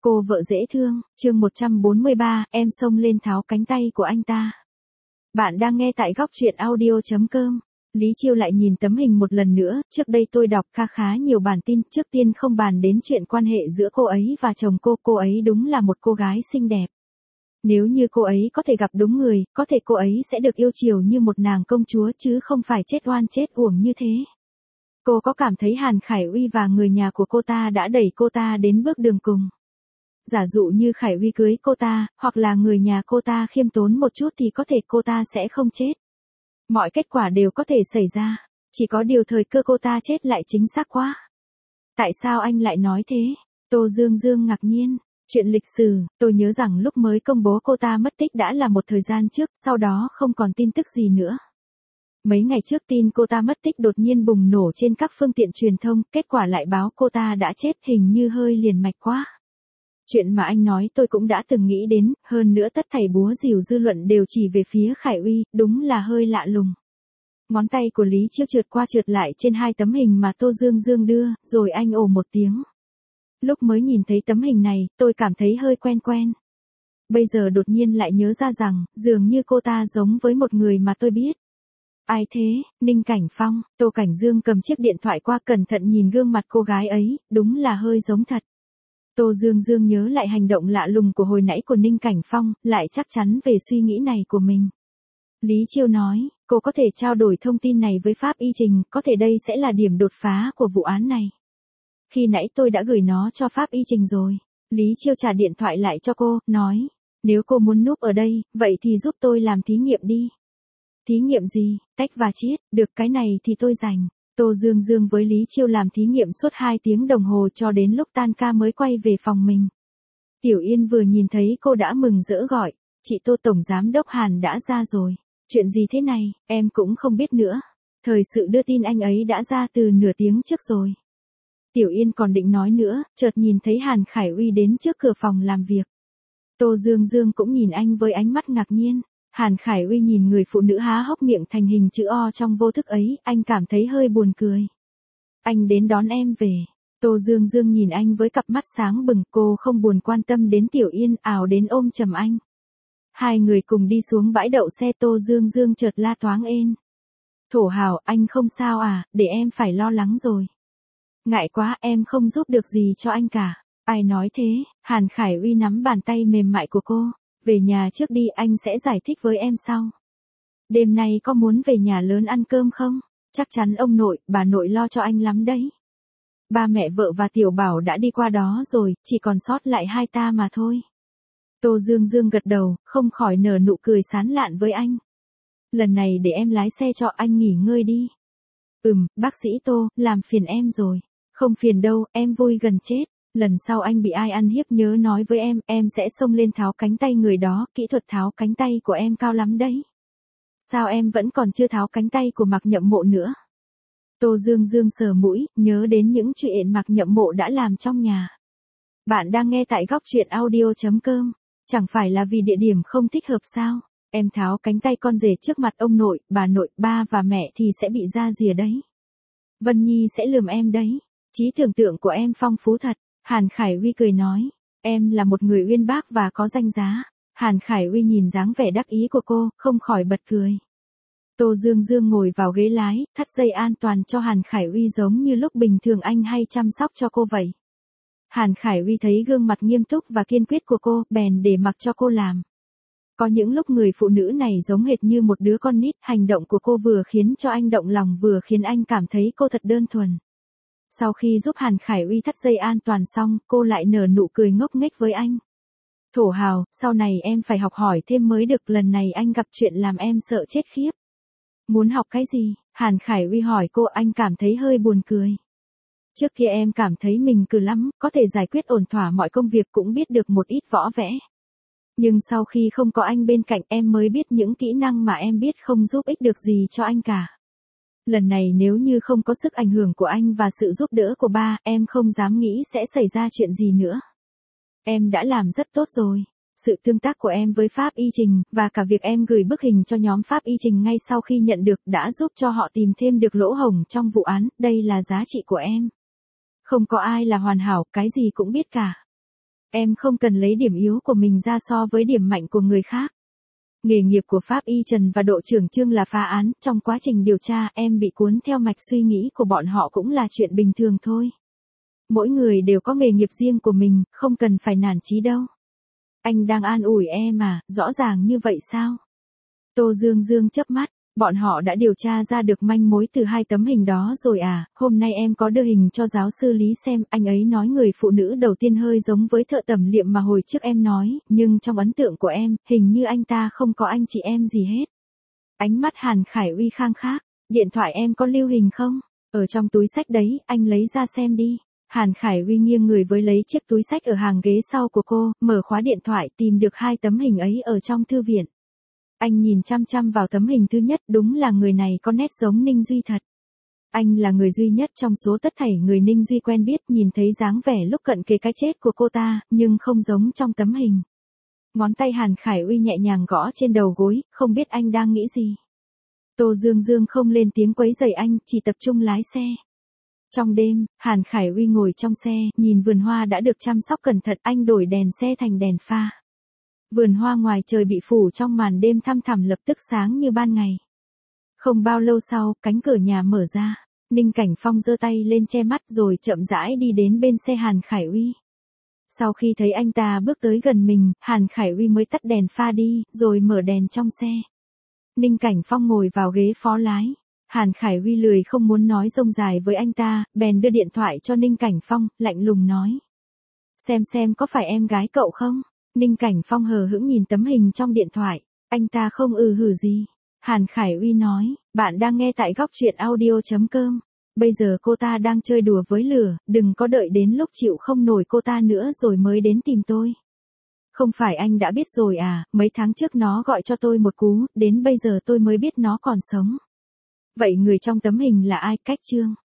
Cô vợ dễ thương, chương 143, em xông lên tháo cánh tay của anh ta. Bạn đang nghe tại góc truyện audio.com. Lý Chiêu lại nhìn tấm hình một lần nữa, trước đây tôi đọc khá nhiều bản tin, trước tiên không bàn đến chuyện quan hệ giữa cô ấy và chồng cô ấy đúng là một cô gái xinh đẹp. Nếu như cô ấy có thể gặp đúng người, có thể cô ấy sẽ được yêu chiều như một nàng công chúa chứ không phải chết oan chết uổng như thế. Cô có cảm thấy Hàn Khải Uy và người nhà của cô ta đã đẩy cô ta đến bước đường cùng? Giả dụ như Khải Uy cưới cô ta, hoặc là người nhà cô ta khiêm tốn một chút thì có thể cô ta sẽ không chết. Mọi kết quả đều có thể xảy ra, chỉ có điều thời cơ cô ta chết lại chính xác quá. Tại sao anh lại nói thế? Tô Dương Dương ngạc nhiên. Chuyện lịch sử, tôi nhớ rằng lúc mới công bố cô ta mất tích đã là một thời gian trước, sau đó không còn tin tức gì nữa. Mấy ngày trước tin cô ta mất tích đột nhiên bùng nổ trên các phương tiện truyền thông, kết quả lại báo cô ta đã chết, hình như hơi liền mạch quá. Chuyện mà anh nói tôi cũng đã từng nghĩ đến, hơn nữa tất thảy búa rìu dư luận đều chỉ về phía Khải Uy, đúng là hơi lạ lùng. Ngón tay của Lý Chiêu trượt qua trượt lại trên hai tấm hình mà Tô Dương Dương đưa, rồi anh ồ một tiếng. Lúc mới nhìn thấy tấm hình này, tôi cảm thấy hơi quen quen. Bây giờ đột nhiên lại nhớ ra rằng, dường như cô ta giống với một người mà tôi biết. Ai thế? Ninh Cảnh Phong. Tô Cảnh Dương cầm chiếc điện thoại qua cẩn thận nhìn gương mặt cô gái ấy, đúng là hơi giống thật. Tô Dương Dương nhớ lại hành động lạ lùng của hồi nãy của Ninh Cảnh Phong, lại chắc chắn về suy nghĩ này của mình. Lý Chiêu nói, cô có thể trao đổi thông tin này với Pháp Y Trình, có thể đây sẽ là điểm đột phá của vụ án này. Khi nãy tôi đã gửi nó cho Pháp Y Trình rồi. Lý Chiêu trả điện thoại lại cho cô, nói, nếu cô muốn núp ở đây, vậy thì giúp tôi làm thí nghiệm đi. Thí nghiệm gì? Tách và chiết, được cái này thì tôi rành. Tô Dương Dương với Lý Chiêu làm thí nghiệm suốt 2 tiếng đồng hồ cho đến lúc tan ca mới quay về phòng mình. Tiểu Yên vừa nhìn thấy cô đã mừng rỡ gọi, chị Tô Tổng Giám Đốc Hàn đã ra rồi. Chuyện gì thế này, em cũng không biết nữa. Thời sự đưa tin anh ấy đã ra từ nửa tiếng trước rồi. Tiểu Yên còn định nói nữa, chợt nhìn thấy Hàn Khải Uy đến trước cửa phòng làm việc. Tô Dương Dương cũng nhìn anh với ánh mắt ngạc nhiên. Hàn Khải Uy nhìn người phụ nữ há hốc miệng thành hình chữ O trong vô thức ấy, anh cảm thấy hơi buồn cười. Anh đến đón em về. Tô Dương Dương nhìn anh với cặp mắt sáng bừng, cô không buồn quan tâm đến Tiểu Yên, ảo đến ôm chầm anh. Hai người cùng đi xuống bãi đậu xe, Tô Dương Dương chợt la toáng ên. Thổ Hào, anh không sao à, để em phải lo lắng rồi. Ngại quá, em không giúp được gì cho anh cả. Ai nói thế? Hàn Khải Uy nắm bàn tay mềm mại của cô. Về nhà trước đi, anh sẽ giải thích với em sau. Đêm nay có muốn về nhà lớn ăn cơm không? Chắc chắn ông nội, bà nội lo cho anh lắm đấy. Ba mẹ vợ và Tiểu Bảo đã đi qua đó rồi, chỉ còn sót lại hai ta mà thôi. Tô Dương Dương gật đầu, không khỏi nở nụ cười sán lạn với anh. Lần này để em lái xe cho anh nghỉ ngơi đi. Bác sĩ Tô, làm phiền em rồi. Không phiền đâu, em vui gần chết. Lần sau anh bị ai ăn hiếp nhớ nói với em sẽ xông lên tháo cánh tay người đó, kỹ thuật tháo cánh tay của em cao lắm đấy. Sao em vẫn còn chưa tháo cánh tay của Mạc Nhậm Mộ nữa? Tô Dương Dương sờ mũi, nhớ đến những chuyện Mạc Nhậm Mộ đã làm trong nhà. Bạn đang nghe tại góc truyện audio.com, chẳng phải là vì địa điểm không thích hợp sao? Em tháo cánh tay con rể trước mặt ông nội, bà nội, ba và mẹ thì sẽ bị ra rìa đấy. Vân Nhi sẽ lườm em đấy. Trí tưởng tượng của em phong phú thật. Hàn Khải Uy cười nói, em là một người uyên bác và có danh giá. Hàn Khải Uy nhìn dáng vẻ đắc ý của cô, không khỏi bật cười. Tô Dương Dương ngồi vào ghế lái, thắt dây an toàn cho Hàn Khải Uy giống như lúc bình thường anh hay chăm sóc cho cô vậy. Hàn Khải Uy thấy gương mặt nghiêm túc và kiên quyết của cô, bèn để mặc cho cô làm. Có những lúc người phụ nữ này giống hệt như một đứa con nít, hành động của cô vừa khiến cho anh động lòng vừa khiến anh cảm thấy cô thật đơn thuần. Sau khi giúp Hàn Khải Uy thắt dây an toàn xong, cô lại nở nụ cười ngốc nghếch với anh. Thổ Hào, sau này em phải học hỏi thêm mới được, lần này anh gặp chuyện làm em sợ chết khiếp. Muốn học cái gì? Hàn Khải Uy hỏi cô, anh cảm thấy hơi buồn cười. Trước kia em cảm thấy mình cừ lắm, có thể giải quyết ổn thỏa mọi công việc, cũng biết được một ít võ vẽ. Nhưng sau khi không có anh bên cạnh em mới biết những kỹ năng mà em biết không giúp ích được gì cho anh cả. Lần này nếu như không có sức ảnh hưởng của anh và sự giúp đỡ của ba, em không dám nghĩ sẽ xảy ra chuyện gì nữa. Em đã làm rất tốt rồi. Sự tương tác của em với Pháp Y Trình, và cả việc em gửi bức hình cho nhóm Pháp Y Trình ngay sau khi nhận được đã giúp cho họ tìm thêm được lỗ hổng trong vụ án, đây là giá trị của em. Không có ai là hoàn hảo, cái gì cũng biết cả. Em không cần lấy điểm yếu của mình ra so với điểm mạnh của người khác. Nghề nghiệp của Pháp Y Trần và Độ trưởng Trương là phá án, trong quá trình điều tra em bị cuốn theo mạch suy nghĩ của bọn họ cũng là chuyện bình thường thôi. Mỗi người đều có nghề nghiệp riêng của mình, không cần phải nản chí đâu. Anh đang an ủi em à, rõ ràng như vậy sao? Tô Dương Dương chớp mắt, bọn họ đã điều tra ra được manh mối từ 2 tấm hình đó rồi à, hôm nay em có đưa hình cho giáo sư Lý xem, anh ấy nói người phụ nữ đầu tiên hơi giống với thợ tẩm liệm mà hồi trước em nói, nhưng trong ấn tượng của em, hình như anh ta không có anh chị em gì hết. Ánh mắt Hàn Khải Uy khang khác, điện thoại em có lưu hình không? Ở trong túi sách đấy, anh lấy ra xem đi. Hàn Khải Uy nghiêng người với lấy chiếc túi sách ở hàng ghế sau của cô, mở khóa điện thoại tìm được 2 tấm hình ấy ở trong thư viện. Anh nhìn chăm chăm vào tấm hình thứ nhất, đúng là người này có nét giống Ninh Duy thật. Anh là người duy nhất trong số tất thảy người Ninh Duy quen biết nhìn thấy dáng vẻ lúc cận kề cái chết của cô ta, nhưng không giống trong tấm hình. Ngón tay Hàn Khải Uy nhẹ nhàng gõ trên đầu gối, không biết anh đang nghĩ gì. Tô Dương Dương không lên tiếng quấy rầy anh, chỉ tập trung lái xe. Trong đêm, Hàn Khải Uy ngồi trong xe, nhìn vườn hoa đã được chăm sóc cẩn thận, anh đổi đèn xe thành đèn pha. Vườn hoa ngoài trời bị phủ trong màn đêm thăm thẳm lập tức sáng như ban ngày. Không bao lâu sau, cánh cửa nhà mở ra, Ninh Cảnh Phong giơ tay lên che mắt rồi chậm rãi đi đến bên xe Hàn Khải Uy. Sau khi thấy anh ta bước tới gần mình, Hàn Khải Uy mới tắt đèn pha đi, rồi mở đèn trong xe. Ninh Cảnh Phong ngồi vào ghế phó lái. Hàn Khải Uy lười không muốn nói rông dài với anh ta, bèn đưa điện thoại cho Ninh Cảnh Phong, lạnh lùng nói. Xem có phải em gái cậu không? Ninh Cảnh Phong hờ hững nhìn tấm hình trong điện thoại, anh ta không hử gì. Hàn Khải Uy nói, bạn đang nghe tại góc truyện audio.com. Bây giờ cô ta đang chơi đùa với lửa, đừng có đợi đến lúc chịu không nổi cô ta nữa rồi mới đến tìm tôi. Không phải anh đã biết rồi à, mấy tháng trước nó gọi cho tôi một cú, đến bây giờ tôi mới biết nó còn sống. Vậy người trong tấm hình là ai? Cách Trương.